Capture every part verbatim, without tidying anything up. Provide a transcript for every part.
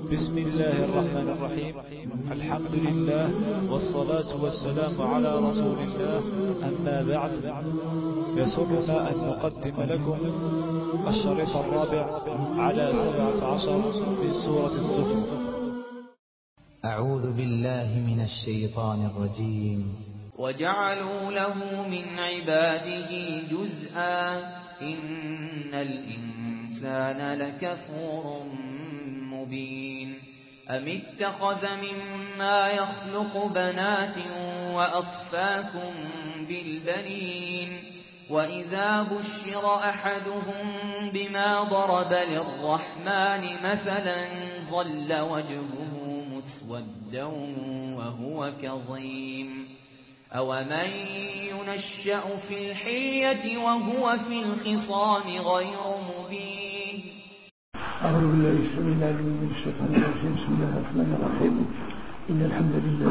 بسم الله الرحمن الرحيم. الحمد لله والصلاة والسلام على رسول الله. أما بعد، يسرنا أن نقدم لكم الشريط الرابع على سبعة عشر من سورة الزخرف. أعوذ بالله من الشيطان الرجيم. وجعلوا له من عباده جزءا إن الإنسان لكفور مبين. أم اتخذ مما يخلق بنات وأصفاكم بالبنين وإذا بشر أحدهم بما ضرب للرحمن مثلا ظل وجهه مسودا وهو كظيم. أومن ينشأ في الحلية وهو في الخصام غير مبين. أعوذ بالله السميع العليم من الشيطان الرجيم. بسم الله الرحمن الرحيم. إن الحمد لله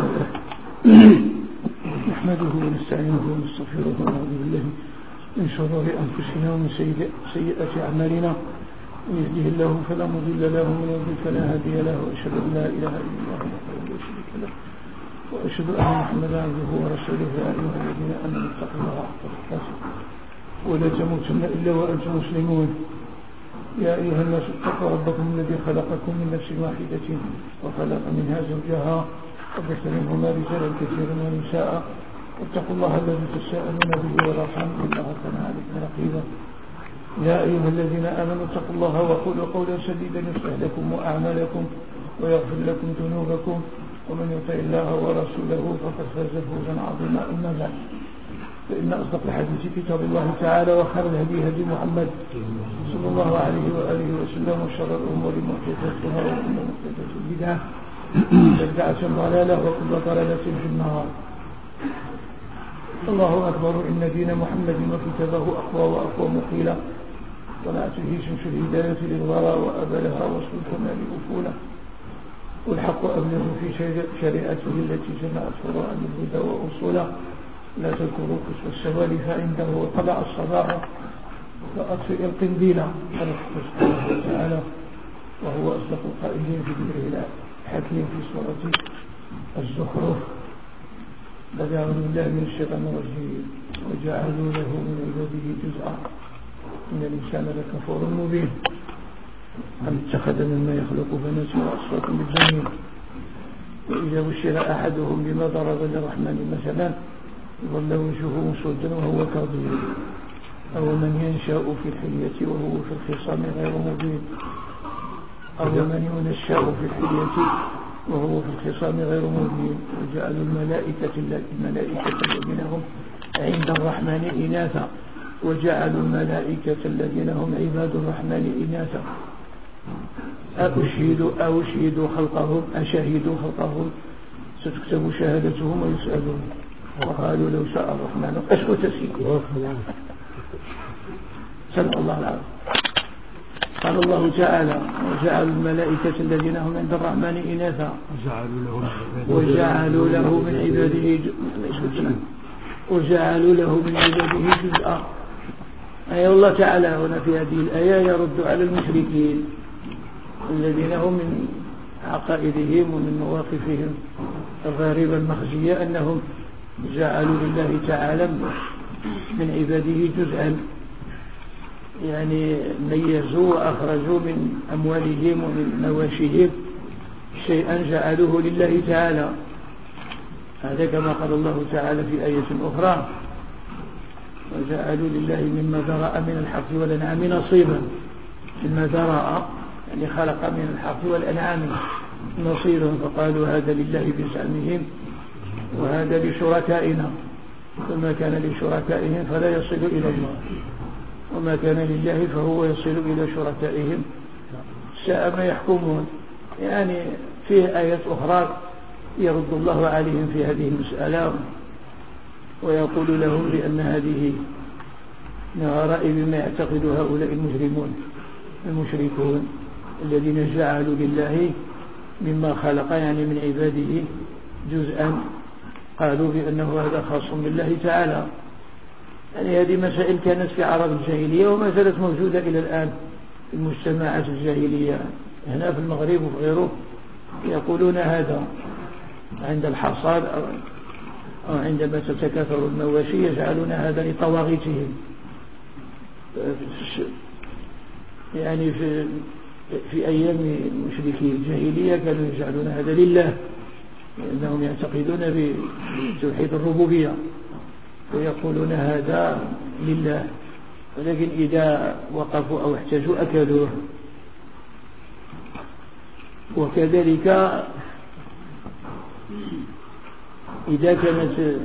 نحمده ونستعينه ونستغفره ونعوذ بالله من شرور أنفسنا ومن سيئات أعمالنا. من يهده الله فلا مضل له ومن يضلل فلا هادي له، وأشهد أن لا إله إلا الله وحده لا شريك له، وأشهد أن محمدا عبده ورسوله. يا أيها الذين آمنوا اتقوا الله حق تقاته ولا تموتن إلا وأنتم مسلمون. يا أيها الناس اتقوا ربكم الذي خلقكم من نفس واحدة وخلق منها زوجها وبث منهما رجالا كثيرا ونساء، واتقوا الله الذي تساءلون به والأرحام إن الله كان عليكم رقيبا. يا أيها الذين آمنوا اتقوا الله وقولوا قولا سديدا يصلح لكم أعمالكم ويغفر لكم ذنوبكم، ومن يطع الله ورسوله فقد فاز فوزا عظيما. أما بعد، فإن أصدق الحديث كتاب الله تعالى، وخير الهدي هدي محمد صلى الله عليه وآله وسلم، وشر الأمور محدثاتها وكل محدثة بدعة بدعة ضلالة وكل ضلالة في النار. الله أكبر. إن دين محمد وكتابه أقوى وأقوى مقيلا، طلعته شمس الهداية للورى وأبلها وصل الكمال أفولا، والحق أبلغ في شريعته التي جمعت فروعا الهدى وأصولا. لا تذكروا كسب السوال فعنده طلع الصباح فأطفئ القنديل. قال سبحانه وتعالى وهو أصدق القائلين في ذكره الحكيم في سورة الزخرف. بدأ أعوذ بالله من الشيطان الرجيم. وجعلوا له من عباده جزءا إن الإنسان لكفور مبين. أم اتخذ مما يخلق بنات وأصفاكم بالبنين وإذا بشر أحدهم بما ضرب للرحمن مثلا ظل وجهه مسودا وهو كظيم. أو من ينشأ في الحلية وهو في الخصام غير مبين. أو من ينشأ في الحلية وهو في الخصام غير مبين. وجعلوا الملائكة الملائكة الذين هم عند الرحمن إناثا وجعلوا الملائكة الذين هم عباد الرحمن إناثا أشهدوا أو أشهدوا خلقهم أشهدوا خلقهم ستكتب شهادتهم ويسألون. وقالوا لو شاء الرحمن أسكت سيكون. سمع الله العظيم. قال الله تعالى وجعلوا الملائكة الذين هم عند الرحمن إناثا وجعلوا له من عباده وجعلوا له من عباده جزءا. أي الله تعالى هنا في هذه الآية يرد على المشركين الذين هم من عقائدهم ومن مواقفهم الغريبة المخزية أنهم جعلوا لله تعالى من عباده جزءا، يعني ميزوا وأخرجوا من أموالهم ومن مواشيهم شيئا جعلوه لله تعالى. هذا كما قال الله تعالى في آية أخرى وجعلوا لله مما ذرأ من الحرث والأنعام نصيبا. مما ذرأ يعني خلق من الحرث والأنعام نصيبا، فقالوا هذا لله بزعمهم وهذا لشركائنا، فما كان لشركائهم فلا يصل إلى الله، وما كان لله فهو يصل إلى شركائهم. ساء ما يحكمون. يعني فيه آيات أخرى يرد الله عليهم في هذه المسألة ويقول لهم بأن هذه من غرائب ما يعتقد هؤلاء المجرمون المشركون الذين جعلوا لله مما خلق يعني من عباده جزءا، قالوا بأنه هذا خاص بالله تعالى. يعني هذه مسائل كانت في عرب الجاهلية وما زالت موجودة إلى الآن في المجتمعات الجاهلية هنا في المغرب وفي غيره يقولون هذا عند الحصاد أو عندما تتكاثر المواشي يجعلون هذا لطواغيتهم. يعني في في أيام مشركي الجاهلية كانوا يجعلون هذا لله، لأنهم يعتقدون بتوحيد الربوبية ويقولون هذا لله، ولكن إذا وقفوا أو احتاجوا أكلوه. وكذلك إذا كانت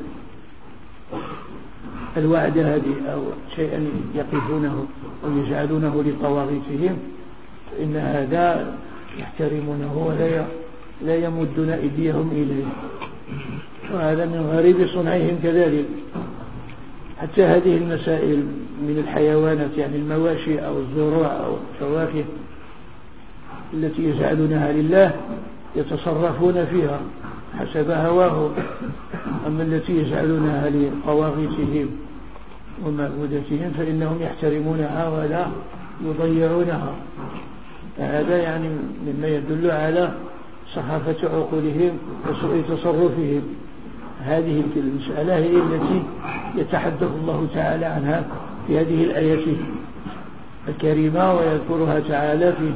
الوعدة هذه أو شيئا يقفونه ويجعلونه لطواغيتهم فإن هذا يحترمونه ولا لا يمدون أيديهم إليه، وهذا من غريب صنعهم كذلك. حتى هذه المسائل من الحيوانات يعني المواشي أو الزروع أو الفواكه التي يجعلونها لله يتصرفون فيها حسب هواهم، أما التي يجعلونها لطواغيتهم ومعبودتهم فإنهم يحترمونها ولا يضيعونها. هذا يعني مما يدل على سخافة عقولهم وسوء تصرفهم. هذه المسألة هي التي يتحدث الله تعالى عنها في هذه الآية الكريمة، ويذكرها تعالى في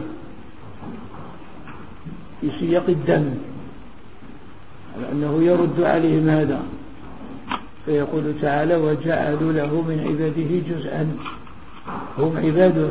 في سياق الدم على أنه يرد عليهم هذا، فيقول تعالى وجعلوا له من عباده جزءا، هم عباده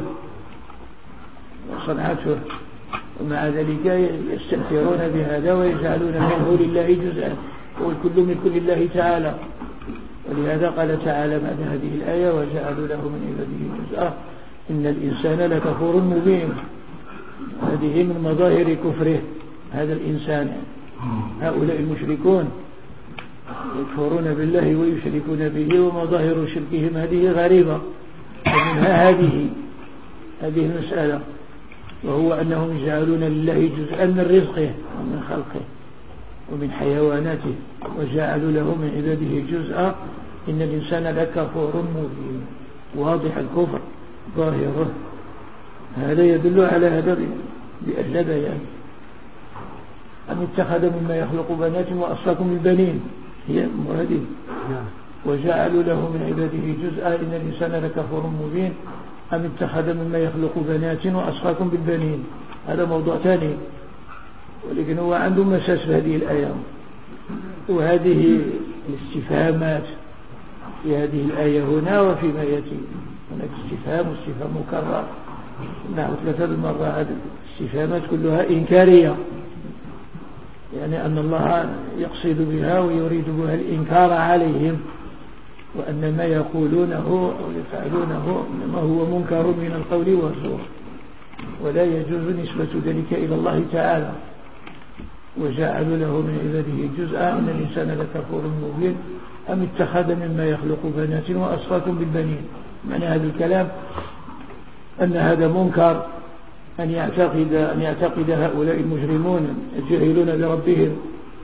وصنعته، ومع ذلك يستأثرون بهذا ويجعلون منه لله جزءا، والكل من كل الله تعالى. ولهذا قال تعالى بعد هذه الآية وجعلوا له من عباده جزءا إن الإنسان لكفور مبين. هذه من مظاهر كفره هذا الإنسان. هؤلاء المشركون يكفرون بالله ويشركون به، ومظاهر شركهم هذه غريبة، ومنها هذه هذه المسألة، وهو أنهم يجعلون لله جزءا من رزقه ومن خلقه ومن حيواناته، وجعلوا له من عباده جزءا إن الإنسان لكفور مبين. واضح الكفر ظاهره. هذا يدل على هذا بأجل بيان. أم اتخذ مما يخلق بنات وأصفاكم بالبنين، هي هذه وجعلوا له من عباده جزءا إن الإنسان لكفور مبين. أم اتخذ مما يخلق بنات وأصفاكم بالبنين، هذا موضوع ثاني، ولكن هو عنده مساس في هذه الآية. وهذه الاستفهامات في هذه الآية هنا وفيما يأتي، هناك استفهام واستفهام مكرر نحو ثلاثة المرة. هذه الاستفهامات كلها إنكارية، يعني أن الله يقصد بها ويريد بها الإنكار عليهم، وأن ما يقولونه أو يفعلونه إنما هو منكر من القول والزور، ولا يجوز نسبة ذلك إلى الله تعالى. وجعلوا له من عباده جزءا إن الإنسان لكفور مبين. أم اتخذ مما يخلق بنات وأصفاكم بالبنين. معنى هذا الكلام أن هذا منكر، أن يعتقد أن يعتقد هؤلاء المجرمون الجاهلون بربهم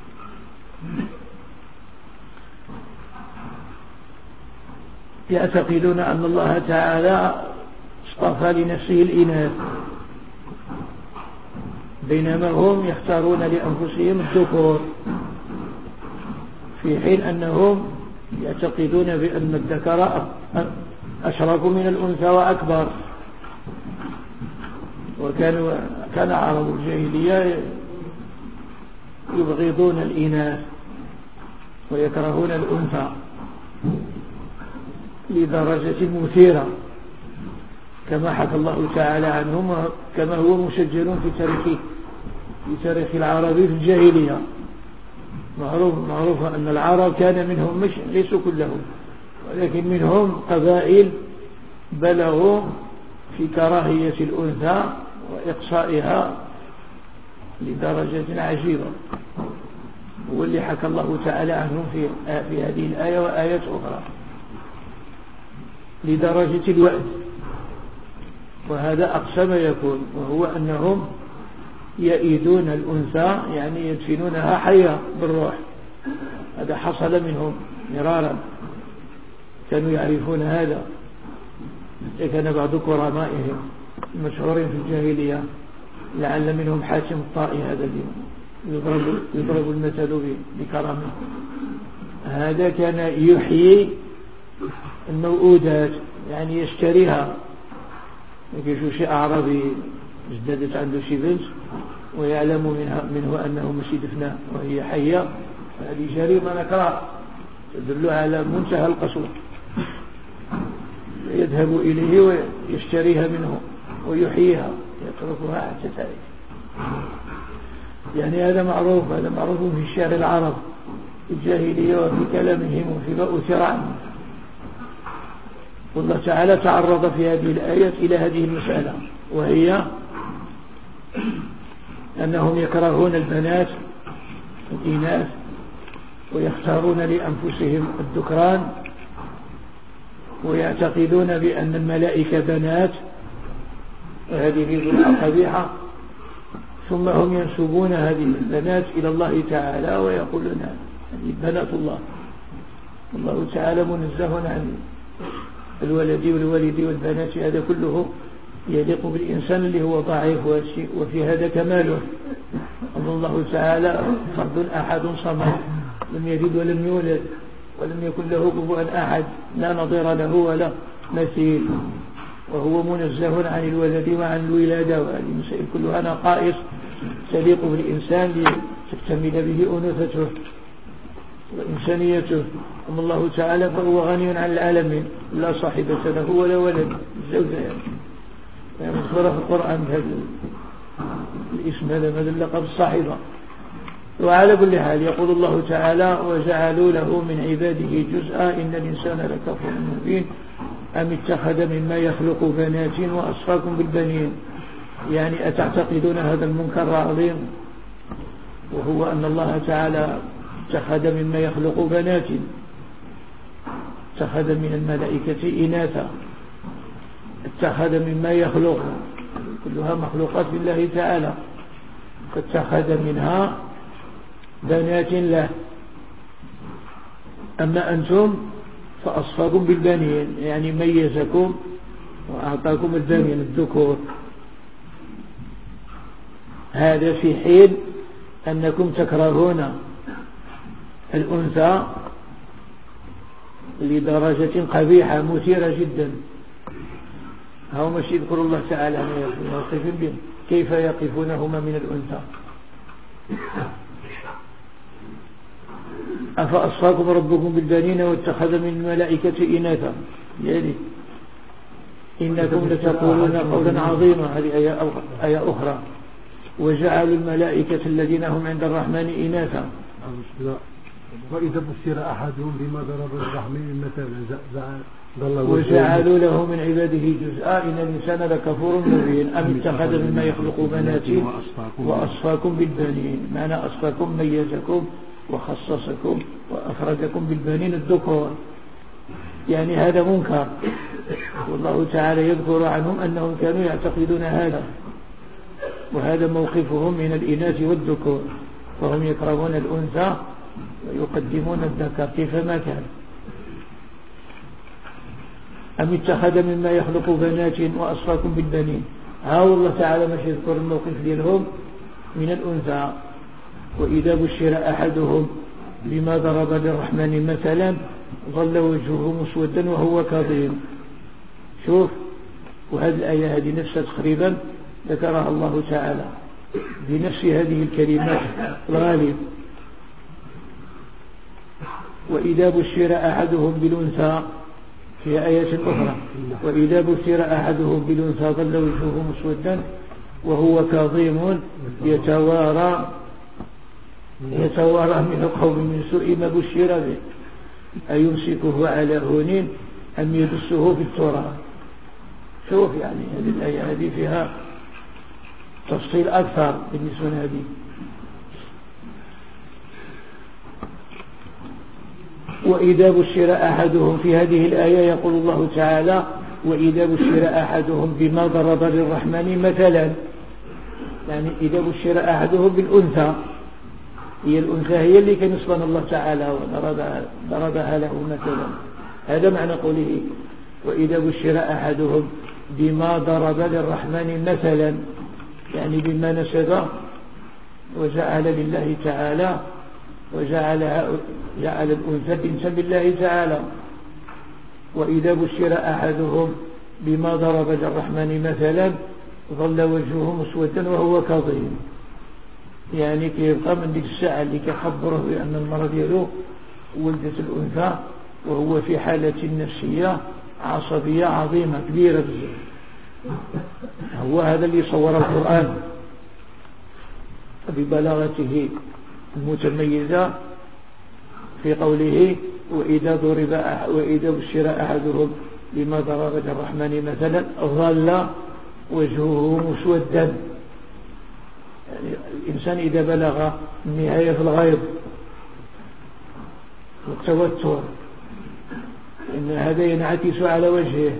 يعتقدون أن الله تعالى اصطفى لنفسه الإناث، بينما هم يختارون لأنفسهم الذكور، في حين أنهم يعتقدون بأن الذكر أشرف من الأنثى وأكبر. وكانوا كان عرب الجاهلية يبغضون الإناث ويكرهون الأنثى لدرجة مثيرة، كما حكى الله تعالى عنهم، كما هو مسجل في تاريخ في تاريخ العرب في الجاهلية. معروف معروف أن العرب كان منهم مش ليسوا كلهم، ولكن منهم قبائل بلغوا في كراهية الأنثى وإقصائها لدرجة عجيبة، واللي حكى الله تعالى عنهم في في هذه الآية وآيات أخرى لدرجة الوأد. وهذا أقصى ما يكون، وهو أنهم يئيدون الأنثى، يعني يدفنونها حية بالروح. هذا حصل منهم مرارا، كانوا يعرفون هذا. كان بعض كرمائهم المشهورين في الجاهلية لعل منهم حاتم الطائي هذا اليوم يضرب, يضرب المثل بكرامه. هذا كان يحيي الموؤودات يعني يشتريها. يجي شيء أعرابي ازدادت عنده شي بنت ويعلم منها منه أنه ماشي دفنة وهي حية، هذه جريمة نكراء تدل على منتهى القسوة. يذهب إليه ويشتريها منه ويحييها يتركها حتى تعيش. يعني هذا معروف، هذا معروف في الشعر العرب في الجاهلية وفي كلامهم وفيما أثر عنه. والله تعالى تعرض في هذه الآيات إلى هذه المسألة، وهي أنهم يكرهون البنات الإناث ويختارون لأنفسهم الذكران ويعتقدون بأن الملائكة بنات، وهذه ظلمة قبيحة. ثم هم ينسبون هذه البنات إلى الله تعالى ويقولون هذه بنات الله. الله تعالى منزه عن الولد والوالد والبنات، هذا كله يليق بالإنسان اللي هو ضعيف، وفي هذا كماله. الله تعالى فرد أحد صمد لم يلد ولم يولد ولم يكن له كفوا أحد، لا نظير له ولا مثيل، وهو منزه عن الولد وعن الولادة. وهذه المسائل كلها نقائص تليق بالإنسان لتكتمل به أنوثته وإنسانيته. أما الله تعالى فهو غني عن العالمين، لا صاحبة له ولا ولد، الزوجة يعني مذكورة في القرآن بهذا الاسم هذا مثل اللقب الصاحبة. وعلى كل حال يقول الله تعالى وجعلوا له من عباده جزءا إن الإنسان لكفور مبين أم اتخذ مما يخلق بنات وأصفاكم بالبنين. يعني أتعتقدون هذا المنكر العظيم، وهو أن الله تعالى اتخذ مما يخلق بنات، اتخذ من الملائكة إناثا، اتخذ مما يخلق كلها مخلوقات لله تعالى، فاتخذ منها بنات له. أما أنتم فأصفاكم بالبنين، يعني ميزكم وأعطاكم البنين الذكور. هذا في حين أنكم تكرهون الأنثى لدرجة قبيحة مثيرة جدا. هو مش يذكر الله تعالى يقفون به كيف يقفونهما من الأنثى. أفأصفاكم ربكم بالبنين واتخذ من الملائكة إناثا، يعني إنكم لتقولون قولا عظيما. هذه آية, آية أخرى وجعلوا الملائكة الذين هم عند الرحمن إناثا. وإذا بشر أحدهم بما ضرب الرحمن مثلا وجعلوا له من عباده جزءا إن الإنسان لكفور مبين أم اتخذ مما يخلق بنات وأصفاكم بالبنين. معنى أصفاكم ميزكم وخصصكم وأفردكم بالبنين الذكور، يعني هذا منكر. والله تعالى يذكر عنهم أنهم كانوا يعتقدون هذا، وهذا موقفهم من الإناث والذكور، فهم يكرهون الأنثى ويقدمون الذكر كيفما كان. أم اتخذ مما يخلق بنات وأصفاكم بالبنين. ها الله تعالى مش يذكر الموقف لهم من الأنثى. وإذا بشر أحدهم بما ضرب للرحمن مثلا ظل وجهه مسودا وهو كظيم. شوف، وهذه الآية هذه نفسها تقريبا ذكرها الله تعالى بنفس هذه الكلمات الغالب. وإذا بشر أحدهم بالأنثى في آية أخرى وإذا بشر أحدهم بالأنثى ظل وجهه مسودا وهو كظيم يتوارى يتوارى من القوم من سوء ما بشر به أيمسكه على هون أم يدسه في التراب. شوف يعني هذه الآية هذه فيها تفصيل أكثر بالنسبة لهذه. وإذا بشر أحدهم في هذه الآية يقول الله تعالى وإذا بشر أحدهم بما ضرب للرحمن مثلا، يعني إذا بشر أحدهم بالأنثى، هي الأنثى هي اللي كان يصفن الله تعالى وضربها ضربها له مثلا. هذا معنى قوله وإذا بشر أحدهم بما ضرب للرحمن مثلا، يعني بما نسب وجعل لله تعالى، وجعل جعل الأنثى جنسا لله تعالى. وإذا بشر أحدهم بما ضرب للرحمن مثلا ظل وجهه مسودا وهو كظيم، يعني كيبقى من ديك الساعة اللي كيخبره بأن المرأة ديالو ولدت الأنثى وهو في حالة نفسية عصبية عظيمة كبيرة بزاف. هو هذا اللي صور القرآن ببلاغته المتميزة في قوله وإذا ضرب وإذا بشر أحدهم بما ضرب للرحمن مثلا ظل وجهه مسودا. يعني الإنسان إذا بلغ النهاية في الغيظ والتوتر إن هذا ينعكس على وجهه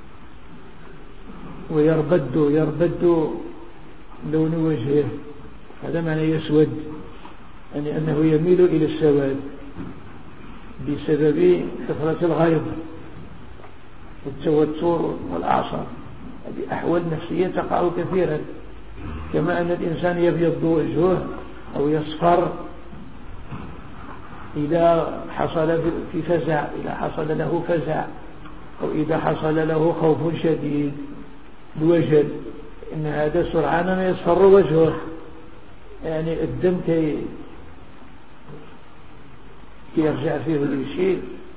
ويربد يربد لون وجهه، هذا معنى يسود، يعني أنه يميل إلى السواد بسبب كثرة الغيظ والتوتر والأعصاب. هذه أحوال نفسية تقع كثيرا، كما أن الإنسان يبيض وجهه أو يصفر إذا حصل في فزع، إذا حصل له فزع أو إذا حصل له خوف شديد الوجل، إن هذا سرعان ما يصفر وجهه، يعني الدم كي يرجع فيه الشيء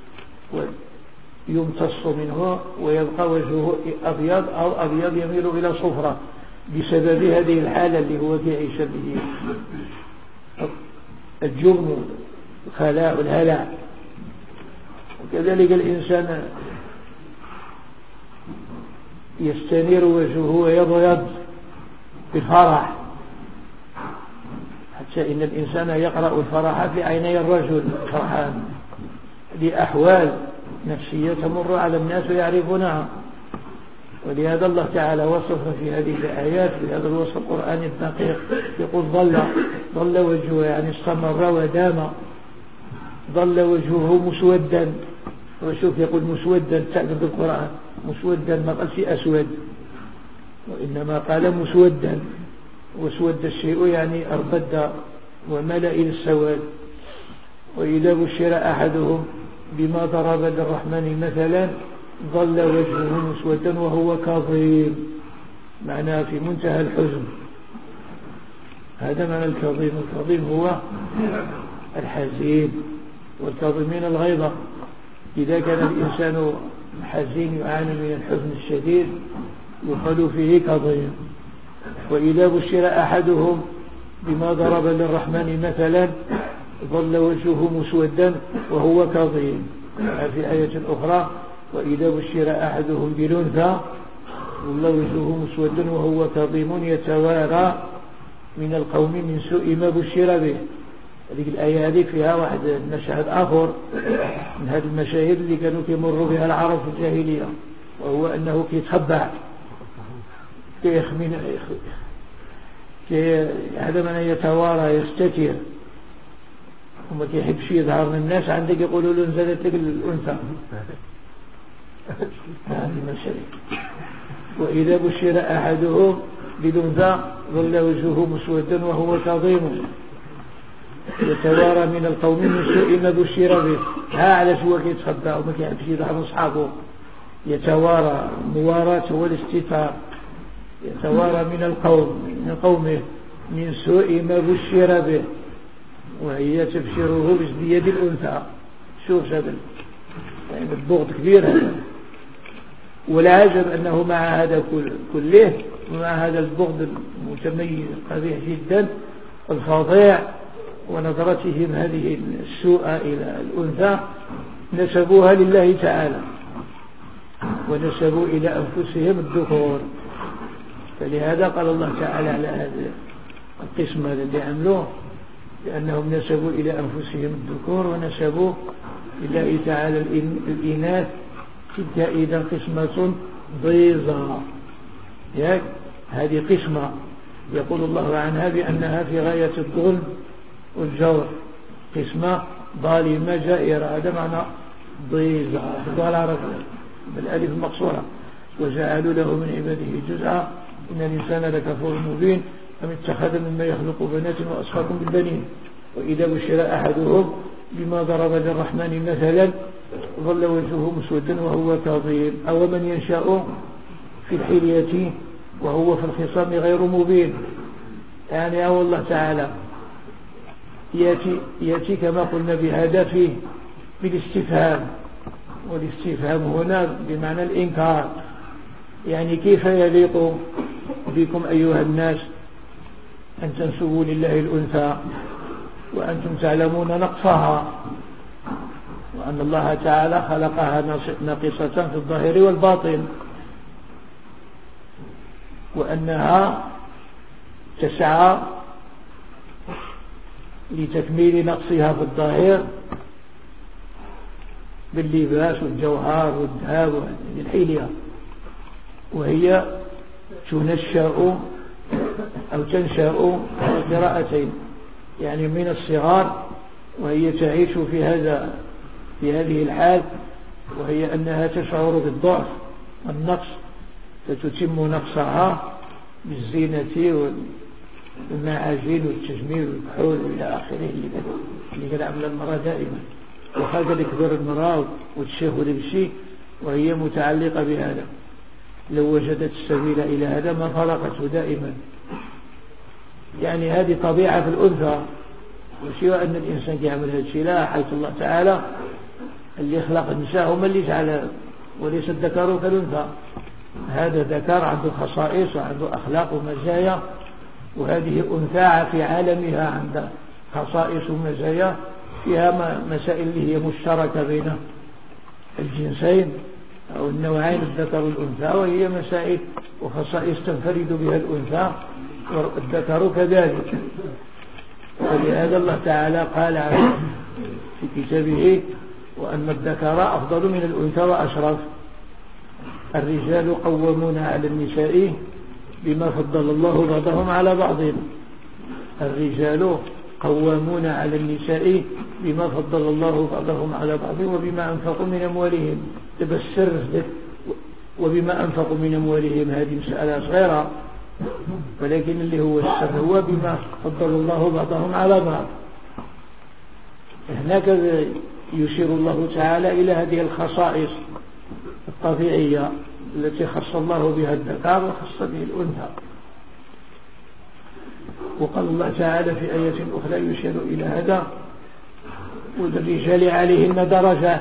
ويمتص منه ويبقى وجهه أبيض أو أبيض يميل إلى صفرة بسبب هذه الحالة اللي هو يعيش به، الجبن الخلاء والهلع. وكذلك الإنسان يستنير وجهه ويبيض بالفرح، حتى إن الإنسان يقرأ الفرح في عيني الرجل فرحان. هذه أحوال نفسية تمر على الناس ويعرفونها، ولهذا الله تعالى وصف في هذه الآيات بهذا الوصف القرآني الدقيق، يقول ظل ظل وجهه يعني استمر ودام، ظل وجهه مسودا. وشوف يقول مسودا تعبد القرآن، مسودا ما قال شيء أسود، وإنما قال مسودا، وسود الشيء يعني أربد وملأ إلى السواد. وإذا بشر أحدهم بما ضرب للرحمن مثلا ظل وجهه مسودا وهو كظيم، معناه في منتهى الحزن. هذا معنى الكظيم. الكظيم هو الحزين، والكاظمين الغيظ. إذا كان الإنسان حزين يعاني من الحزن الشديد يقال فيه كظيم. وإذا بشر أحدهم بما ضرب للرحمن مثلا ظل وجهه مسودا وهو كظيم. في آية أخرى وإذا بشر أحدهم بالأنثى ظل وجهه مسودا وهو كظيم يتوارى من القوم من سوء ما بشر به. هذه الآية هذه فيها واحد مشهد آخر من هذه المشاهد اللي كانوا يمروا بها العرب في الجاهلية، وهو أنه كيتخبع كيخمن كي هذا من يتوارى يستتر وما كيحبش يظهر للناس. عندك يقولوا له نزلت لك الأنثى. هذه المشاهد. وإذا بشر أحدهم بالأنثى ظل وجهه مسودا وهو كظيم يتوارى من القوم من سوء ما بشر به. ها على شو كيتخبى وما كيحبش يظهر أصحابه. يتوارى، مواراة هو الاستتار. يتوارى من القوم من قومه من سوء ما بشر به، وهي تبشره بيد الأنثى. شوف هذا يعني الضغط كبير هذا. والعجب أنه مع هذا كله ومع هذا البغض المتميز القبيح جدا الفظيع ونظرتهم هذه السوء إلى الأنثى نسبوها لله تعالى ونسبوا إلى أنفسهم الذكور. فلهذا قال الله تعالى على هذا القسم الذي عملوه لأنهم نسبوا إلى أنفسهم الذكور ونسبوا لله تعالى الإناث. تلك إذا قسمة ضيزى. هذه قسمة يقول الله عنها بأنها في غاية الظلم والجور، قسمة ظالمة جائرة. هذا معنى ضيزى باللغة العربية بالألف المقصورة. وجعلوا له من عباده جزءا إن الإنسان لكفور مبين أم اتخذ مما يخلق بنات وأصفاكم بالبنين وإذا بشر أحدهم بما ضرب للرحمن مثلا ظل وجهه مسودا وهو كظيم أو من ينشأ في الحلية وهو في الخصام غير مبين. يعني أو الله تعالى يأتي, يأتي كما قلنا بهذا فيه بالاستفهام، والاستفهام هنا بمعنى الإنكار، يعني كيف يليق بكم أيها الناس أن تنسبوا لله الأنثى وأنتم تعلمون نقصها، وأن الله تعالى خلقها ناقصة في الظاهر والباطن، وأنها تسعى لتكميل نقصها في الظاهر باللباس والجوهر والذهب والحلية، وهي تنشأ أو تنشأ قراءتين، يعني من الصغار وهي تعيش في هذا في هذه الحال، وهي أنها تشعر بالضعف والنقص فتتم نقصها بالزينة والمعاجين والتجميل والكحول إلى آخره اللي كان عمل المرأة دائما، وهكذا كبر المرأة وتشهد بالشيء وهي متعلقة بهذا. لو وجدت السبيل إلى هذا ما فرقته دائما. يعني هذه طبيعة في الأنثى، وسوى أن الإنسان يعمل هذا الشيء لا، حيث الله تعالى اللي خلق النساء هم اللي جعل، وليس الذكر كالأنثى. هذا ذكر عنده خصائص وعنده أخلاق ومزايا، وهذه أنثى في عالمها عندها خصائص ومزايا فيها مسائل اللي هي مشتركة بين الجنسين أو النوعين الذكر والأنثى، وهي مسائل وخصائص تنفرد بها الأنثى والذكر كذلك. ولهذا الله تعالى قال عنه في كتابه وأن الذكر أفضل من الأنثى وأشرف. الرجال قوامون على النساء بما فضل الله بعضهم على بعض. الرجال قوامون على النساء بما فضل الله بعضهم على بعض وبما أنفقوا من أموالهم. تبسر وبما أنفقوا من أموالهم هذه مسألة صغيرة، ولكن اللي هو السر هو بما فضل الله بعضهم على بعض. هناك يشير الله تعالى إلى هذه الخصائص الطبيعية التي خص الله بها الذكر وخص به الأنثى. وقال الله تعالى في آية أخرى يشير إلى هذا وللرجال عليهن درجة،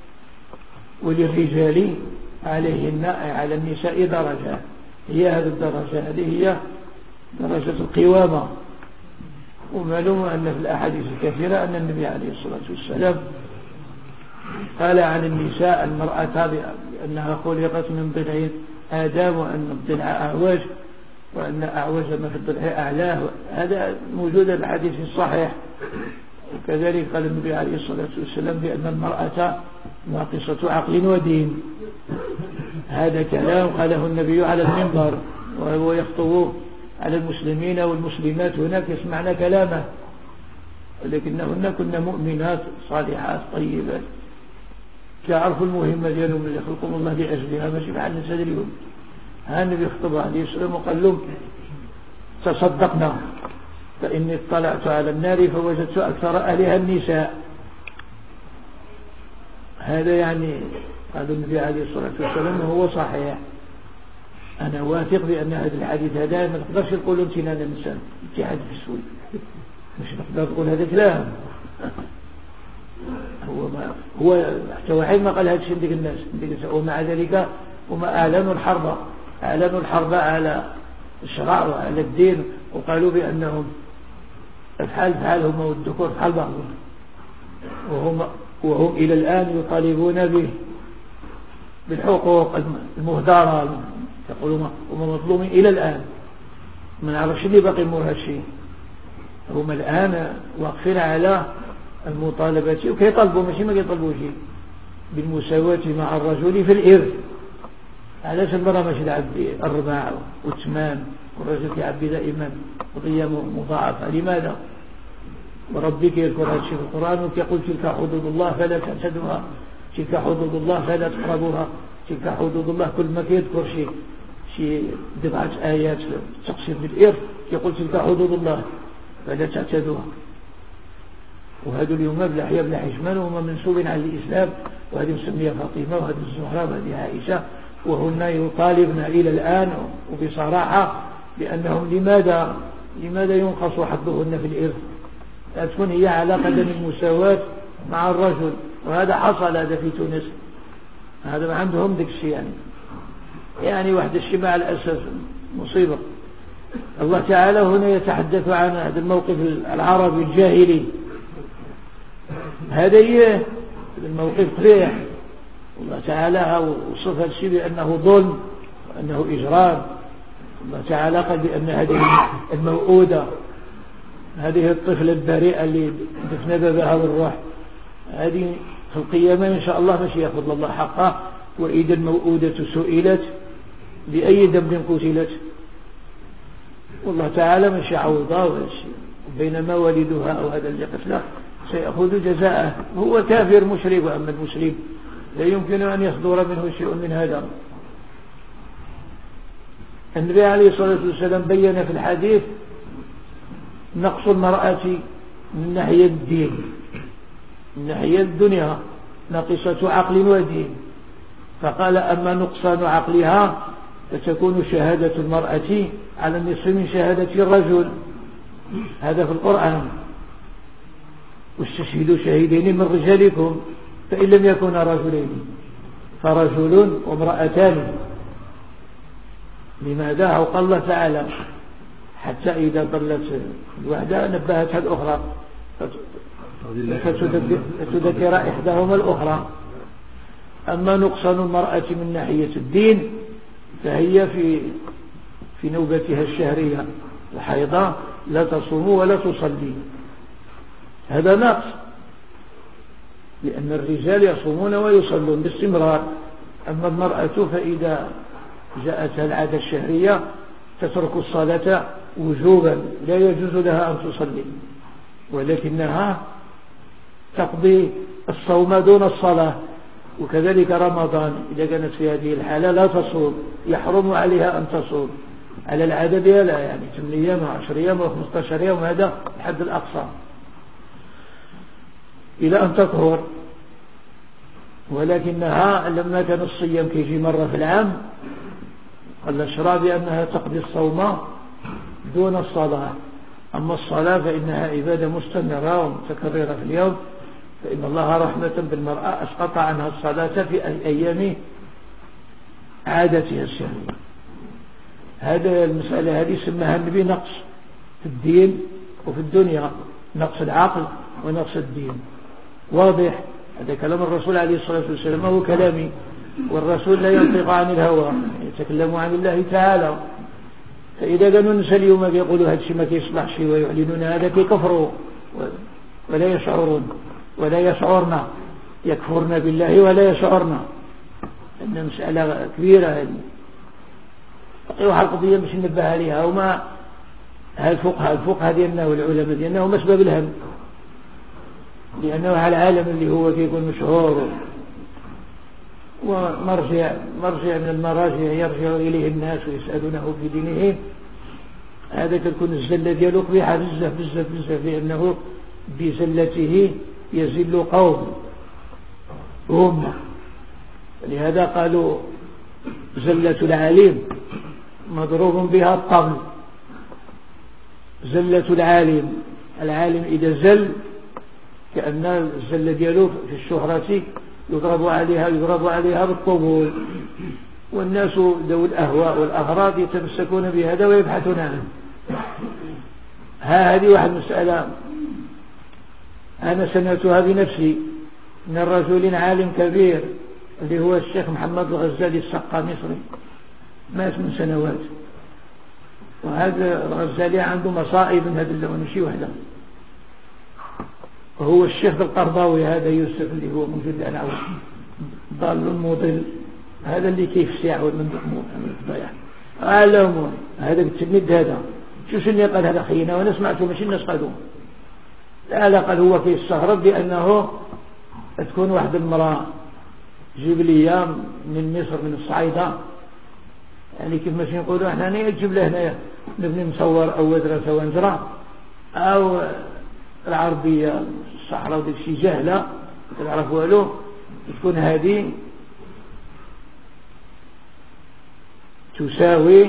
وللرجال عليهن على النساء درجة. هي هذه الدرجة هذه هي درجة القوامة. ومعلوم أن في الأحاديث الكثيرة أن النبي عليه الصلاة والسلام قال عن النساء المرأة بأنها خلقت من ضلع آدم، وأن الضلع أعوج، وأن أعوج ما في الضلع أعلاه. هذا موجود في الحديث الصحيح. وكذلك قال النبي عليه الصلاة والسلام بأن المرأة ناقصة عقل ودين. هذا كلام قاله النبي على المنبر وهو يخطب على المسلمين والمسلمات هناك يسمعن كلامه، ولكنهن كن مؤمنات صالحات طيبات كعرفوا المهمة ديالهم اللي خلقهم الله لأجلها ماشي بحال الناس اليوم. ها النبي خطب عليه السلام وقال لهم تصدقنا فإني اطلعت على النار فوجدت أكثر أهلها النساء. هذا يعني قال النبي عليه الصلاة والسلام وهو صحيح. أنا واثق بأن هذا الحديث هذا ما نقدرش نقول امتنان الإنسان اتحاد في السوء، مش نقدر نقول هذا كلام. هو ما هو حتى واحد ما قال هذا الشيء عند الناس، ومع ذلك وما أعلنوا الحرب أعلنوا الحرب على الشرع وعلى الدين، وقالوا بأنهم الحال بحالهم والذكور بحال بعضهم، وهم وهم إلى الآن يطالبون به بالحقوق المهدرة، يقولون هم مظلومين إلى الآن. ما نعرفش اللي باقي مور هالشيء. هم الآن واقفين على المطالبة وكيطالبوا ماشي ما كيطالبوا شيء بالمساواة مع الرجل في الإرث. علاش المرأة ماشي تعبي الرباع والثمان والرجل يعبي دائما قضية مضاعفة؟ لماذا؟ وربك يذكر هذا الشيء في القرآن ويقول تلك حدود الله فلا تعتدوها، تلك حدود الله فلا تقربوها، تلك حدود الله. كل ما كيذكر شيء شي بضعة آيات تقسيم بالإرث يقول تلك حدود الله فلا تعتدوها. وهذا اليوم بلا بلا حشمان وهم منسوبين على الإسلام، وهذه مسمية فاطمة وهذه الزهراء وهذه عائشة، وهن يطالبن إلى الآن وبصراحة بأنهم لماذا لماذا ينقص حظهن في الإرث، لا تكون هي على قدم المساواة مع الرجل. وهذا حصل هذا في تونس، هذا ما عندهم ذاك الشيء يعني يعني واحد الشيء مع الأسف مصيبة. الله تعالى هنا يتحدث عن هذا الموقف العربي الجاهلي، هذا هي الموقف قبيح. الله تعالى وصف هذا الشيء بأنه ظلم وأنه إجرام. الله تعالى قال بأن هذه الموؤودة، هذه الطفلة البريئة اللي دفن بابها بالروح، هذه في القيامة إن شاء الله ماشي يأخذ الله حقه. وإذا الموؤودة سئلت بأي ذنب قتلت، والله تعالى ماشي عوضها ولا شيء، بينما والدها أو هذا اللي قتله سيأخذ جزاءه. هو كافر مشرك، وأما المسلم لا يمكن أن يصدر منه شيء من هذا. النبي عليه الصلاة والسلام بين في الحديث نقص المرأة من ناحية الدين، من ناحية الدنيا ناقصة عقل ودين، فقال أما نقصان عقلها فتكون شهادة المرأة على النصف من شهادة الرجل، هذا في القرآن. واستشهدوا شهيدين من رجالكم فإن لم يكونا رجلين فرجل وامرأتان. لماذا؟ أو قال الله تعالى حتى إذا ضلت الوحدة نبهتها الأخرى فتذكر إحداهما الأخرى. أما نقصان المرأة من ناحية الدين فهي في في نوبتها الشهرية الحيضة لا تصوم ولا تصلي، هذا نقص، لأن الرجال يصومون ويصلون باستمرار. أما المرأة فإذا جاءتها العادة الشهرية تترك الصلاة وجوبا، لا يجوز لها أن تصلي، ولكنها تقضي الصوم دون الصلاة. وكذلك رمضان إذا كانت في هذه الحالة لا تصوم، يحرم عليها أن تصوم على العدد، لا يعني ثمانية أيام وعشر أيام وخمسة عشر يوم، هذا الحد الأقصى إلى أن تطهر. ولكنها لما كان الصيام كيجي مرة في العام قال الشرع بأنها تقضي الصوم دون الصلاة. أما الصلاة فإنها عبادة مستمرة ومتكررة في اليوم، فإن الله رحمة بالمرأة أسقط عنها الصلاة في أيام عادتها الشهرية. هذا المسألة هذه سماها النبي نقص في الدين وفي الدنيا، نقص العقل ونقص الدين. واضح؟ هذا كلام الرسول عليه الصلاة والسلام، هو كلامي، والرسول لا ينطق عن الهوى، يتكلم عن الله تعالى. فإذا كانوا الناس اليوم يقولوا هذا الشيء ما كيصلحش ويعلنون هذا كيكفروا ولا يشعرون ولا يشعرن، يكفرن بالله ولا يشعرن. إن مسألة كبيرة هذه، واحد القضية مش ننبه عليها. وما الفقهاء الفقهاء ديالنا والعلماء ديالنا هم أسباب الهم، لأنه على العالم اللي هو كيكون مشهور ومرجع مرجع من المراجع يرجع إليه الناس ويسألونه في دينهم، هذا تكون الزلة ديالو قبيحة بزاف بزاف بزاف، لأنه بزلته يزل قوم هم. لهذا قالوا زلة العالم مضروب بها الطبل. زلة العالم، العالم إذا زل كأن الزلة ديالو في الشهرة يضرب عليها يضرب عليها بالطبول، والناس ذو الأهواء والأغراض يتمسكون بهذا ويبحثون عنه. ها هذه واحد مسألة أنا سمعتها بنفسي من رجل عالم كبير اللي هو الشيخ محمد الغزالي السقا مصري، مات من سنوات. وهذا الغزالي عنده مصائب من هذا اللون مشي وحده. وهو الشيخ القرضاوي هذا يوسف اللي هو موجود الآن ضال مضل، هذا اللي كيف ساعة من الضياع علمون. هذا التلميذ هذا شو شنو قال هذا خينا، وانا سمعته ماشي الناس قالوا لا قال هو كيستغرب بأنه تكون واحد المرأة جبلية من مصر من الصعيدة يعني كيف ماشي نقولوا احنا نجيب له هنايا نبني مصور او ودرة وانزرة او العربية الصحراء وديك شي جهلة تعرف والو، تكون هذه تساوي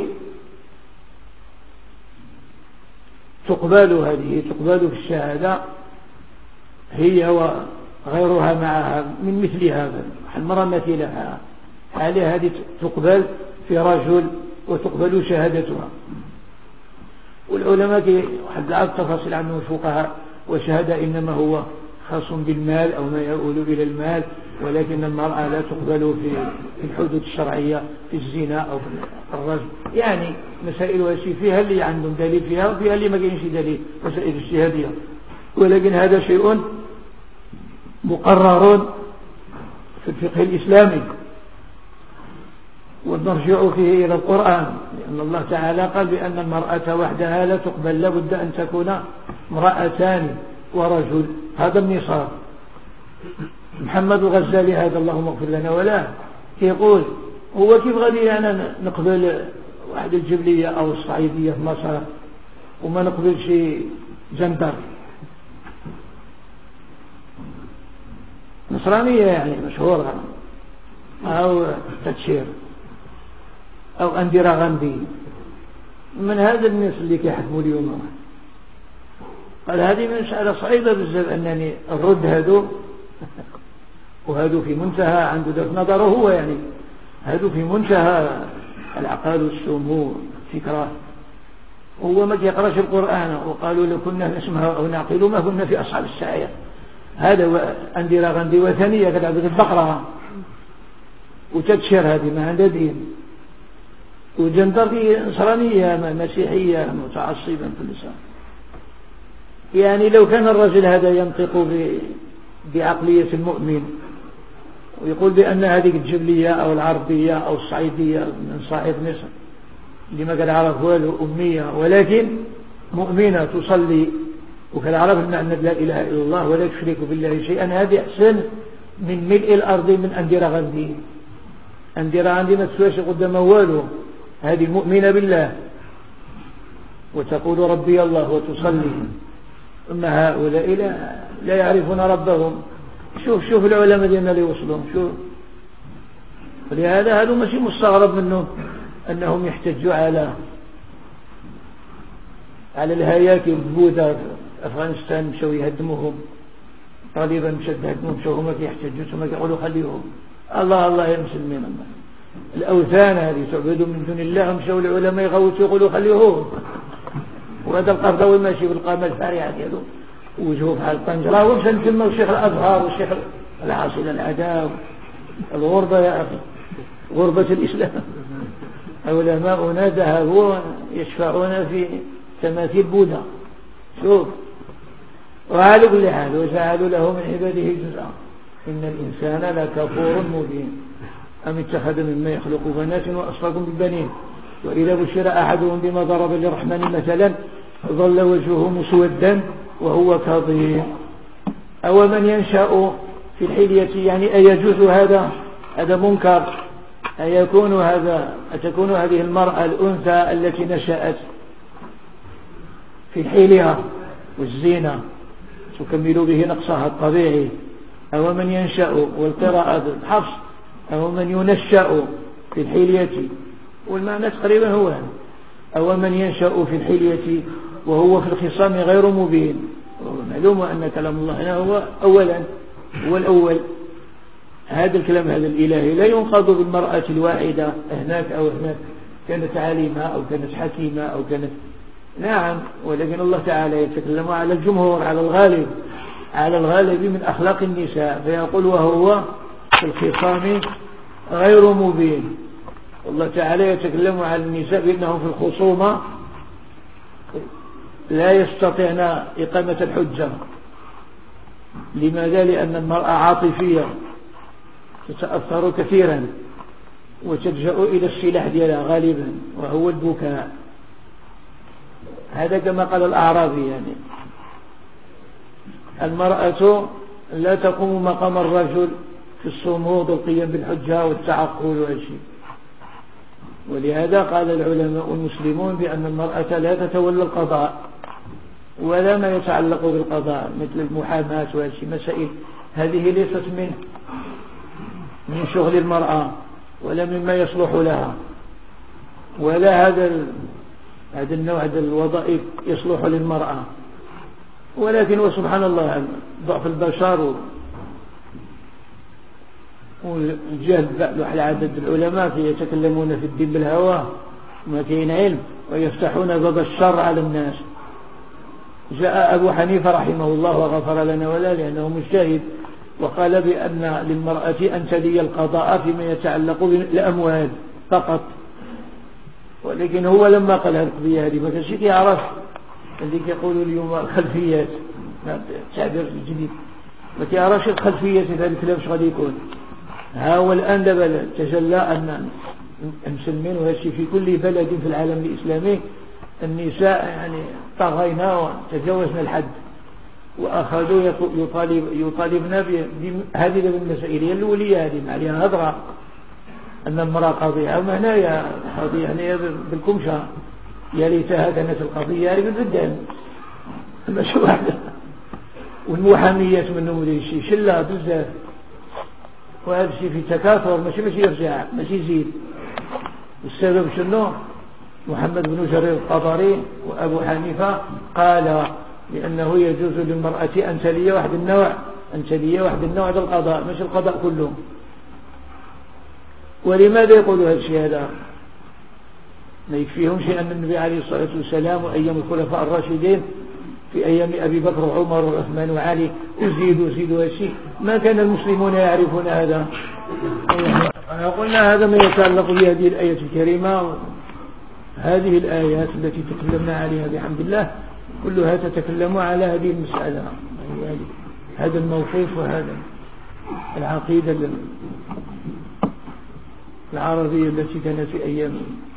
تقبل، هذه تقبل في الشهادة هي وغيرها معها من مثل هذا المرأة مثلها حالها هذه تقبل في رجل وتقبل شهادتها. والعلماء في واحد العدد تفاصيل عنه الفقهاء، وشهادة إنما هو خاص بالمال أو ما يؤول إلى المال، ولكن المرأة لا تقبل في الحدود الشرعية في الزنا أو في الرجل، يعني مسائل واشي فيها اللي عندهم دليل فيها وفيها اللي ما كاينش دليل، مسائل اجتهادية، ولكن هذا شيء مقرر في الفقه الإسلامي ونرجع فيه إلى القرآن، لأن الله تعالى قال بأن المرأة وحدها لا تقبل، لابد أن تكون امرأتان ورجل، هذا النصاب. محمد الغزالي هذا اللهم اغفر لنا ولا يقول هو كيف غادي أنا نقبل واحد الجبلية أو الصعيدية في مصر وما نقبل شي جندر نصرانية يعني مشهورة أو تتشير أو أنديرا غاندي، من هذا الناس اللي كيحكموا اليوم. قال هذه مسألة صعيبة بزاف أنني الرد هادو وهادو في منتهى عنده ذات نظره هو، يعني هادو في منتهى العقل والسمو فكرة، هو ما يقراش القرآن، وقالوا لو كنا نسمع أو نعقل ما كنا في أصحاب السعير. هذا أنديرا غاندي وثنية كتعبد البقرة وتتشير هذه ما عندها دين، وجندر نصرانية مسيحية متعصبا في اللسان. يعني لو كان الرجل هذا ينطق بعقلية المؤمن ويقول بأن هذه الجبلية أو العربية أو الصعيدية من صعيد مصر اللي ما قد عرف والو أمية ولكن مؤمنة تصلي وكان عرف المعنى لا إله إلا الله ولا تشرك بالله شيئا، هذه أحسن من ملء الأرض من أنديرا غاندي. أنديرا غاندي ما تسواش قدام والو، هذه مؤمنة بالله وتقول ربي الله وتصلي، أما هؤلاء لا, لا يعرفون ربهم. شوف شوف العلماء دينا اللي وصلهم شوف، ولهذا هذا ماشي مستغرب منهم أنهم يحتجوا على على الهياكل البوذا في أفغانستان، مشوا يهدموهم طالبا مشد هدموهم، مشوا هما كيحتجوا ثم يقولوا خليهم الله الله يا مسلمين الله. الأوثان هذه تعبدوا من دون الله مشوا العلماء يغوتوا يقولوا خليهم. وهذا القرضاوي ماشي بالقامة الفارعة ديالو وجهه بحال الطنجرة ومشى نتما والشيخ الأزهر والشيخ العاصل العداو. الغربة يا أخي غربة الإسلام. علماؤنا ذهبوا يشفعون في تماثيل بوذا شوف، وعلى كل حال وجعلوا له من عباده جزءا إن الإنسان لكفور مبين أم اتخذ مما يخلق بنات وأصفاكم بالبنين وإذا بشر أحدهم بما ضرب للرحمن مثلا ظل وجهه مسودا وهو كظيم. أو من ينشأ في الحلية يعني أيجوز هذا هذا منكر، أيكون هذا أتكون هذه المرأة الأنثى التي نشأت في الحلية والزينة تكمل به نقصها الطبيعي. أو من ينشأ والقراءة بالحفص أو من ينشأ في الحلية والمعنى تقريبا هو هذا. أو من ينشأ في الحلية وهو في الخصام غير مبين. معلوم أن كلام الله هنا هو أولا هو الأول، هذا الكلام هذا الإلهي لا ينقض بالمرأة الواحدة هناك أو هناك، كانت عالمة أو كانت حكيمة أو كانت نعم، ولكن الله تعالى يتكلم على الجمهور على الغالب على الغالب من أخلاق النساء فيقول وهو في الخصام غير مبين. والله تعالى يتكلم على النساء بأنهم في الخصومة لا يستطيعن إقامة الحجة. لماذا؟ لأن المرأة عاطفية تتأثر كثيرا وتلجأ إلى السلاح ديالها غالبا وهو البكاء. هذا كما قال الأعرابي يعني المرأة لا تقوم مقام الرجل في الصمود والقيام بالحجة والتعقل والشيء. ولهذا قال العلماء المسلمون بأن المرأة لا تتولى القضاء ولا ما يتعلق بالقضاء مثل المحاماة وهذه مسائل، هذه ليست من من شغل المرأة ولا مما يصلح لها، ولا هذا هذا النوع من الوظائف يصلح للمرأة. ولكن وسبحان الله ضعف البشر والجهل واحد عدد العلماء يتكلمون في الدين بالهوى وما كاين علم ويفتحون باب الشر على الناس. جاء أبو حنيفة رحمه الله وغفر لنا ولا لأنه مجتهد وقال بأن للمرأة أن تلي القضاء فيما يتعلق بالأموال فقط، ولكن هو لما قال هذه القضية هذه ما كانش يعرف اللي يقولوا اليوم الخلفيات، التعبير الجديد ما كيعرفش الخلفيات في ذلك الكلام اش غادي يكون. ها هو الآن دابا تجلى أن المسلمين وهذا الشيء في كل بلد في العالم الإسلامي النساء يعني طغينا وتجاوزنا الحد وأخذوا يطالب يطالبنا بهذه المسائل. هي الأولية هذه عليها هضرة أن المرأة قضية وما هنايا قضية يعني بالكمشة، يا ليتها كانت القضية هذه بالدم ماشي واحدة. والمحاميات منهم ذي الشيء شلة بزاف، وهذا الشيء في تكاثر ماشي ماشي يرجع ماشي يزيد. والسبب شنو؟ محمد بن جرير الطبري وأبو حنيفة قال لأنه يجوز للمرأة أن تلي واحد النوع أن تلي واحد النوع هذا القضاء مش القضاء كله. ولماذا يقولوا هذا الشيء؟ هذا ما يكفيهم شيء أن النبي عليه الصلاة والسلام وأيام الخلفاء الراشدين في أيام أبي بكر وعمر وعثمان وعلي أزيد أزيد هذا الشيء ما كان المسلمون يعرفون هذا. قلنا هذا ما يتعلق بهذه الآية الكريمة. هذه الآيات التي تكلمنا عليها بحمد الله كلها تتكلم على هذه المسألة، هذا الموقف وهذا العقيدة العربية التي كانت في أيام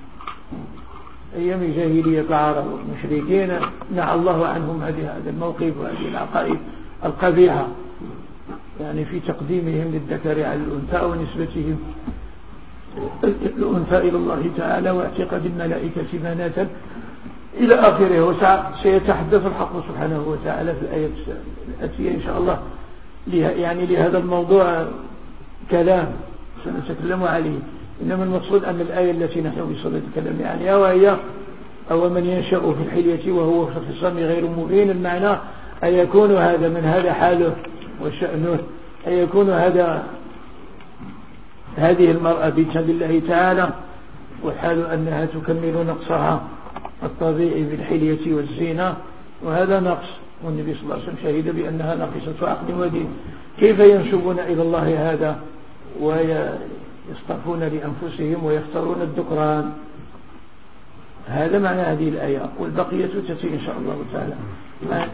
أيام جاهلية العرب والمشركين نهى الله عنهم هذا الموقف وهذه العقائد القبيحة، يعني في تقديمهم للذكر على الأنثى ونسبتهم الأنثى إلى الله تعالى واعتقاد الملائكة بناتا إلى آخره. وسيتحدث الحق سبحانه وتعالى في الآية الآتية إن شاء الله يعني لهذا الموضوع كلام سنتكلم عليه. إنما المقصود أن الآية التي نحن بصدد الكلام عليها وهي أو من ينشأ في الحلية وهو في الخصام غير مبين، المعنى أيكون هذا من هذا حاله وشأنه، أيكون هذا هذه المرأة بنتا لله تعالى وحال أنها تكمل نقصها الطبيعي بالحلية والزينة، وهذا نقص والنبي صلى الله عليه وسلم شهد بأنها ناقصة عقل ودين. كيف ينسبون إلى الله هذا ويصطفون لأنفسهم ويختارون الذكران؟ هذا معنى هذه الآية، والبقية تأتي إن شاء الله تعالى.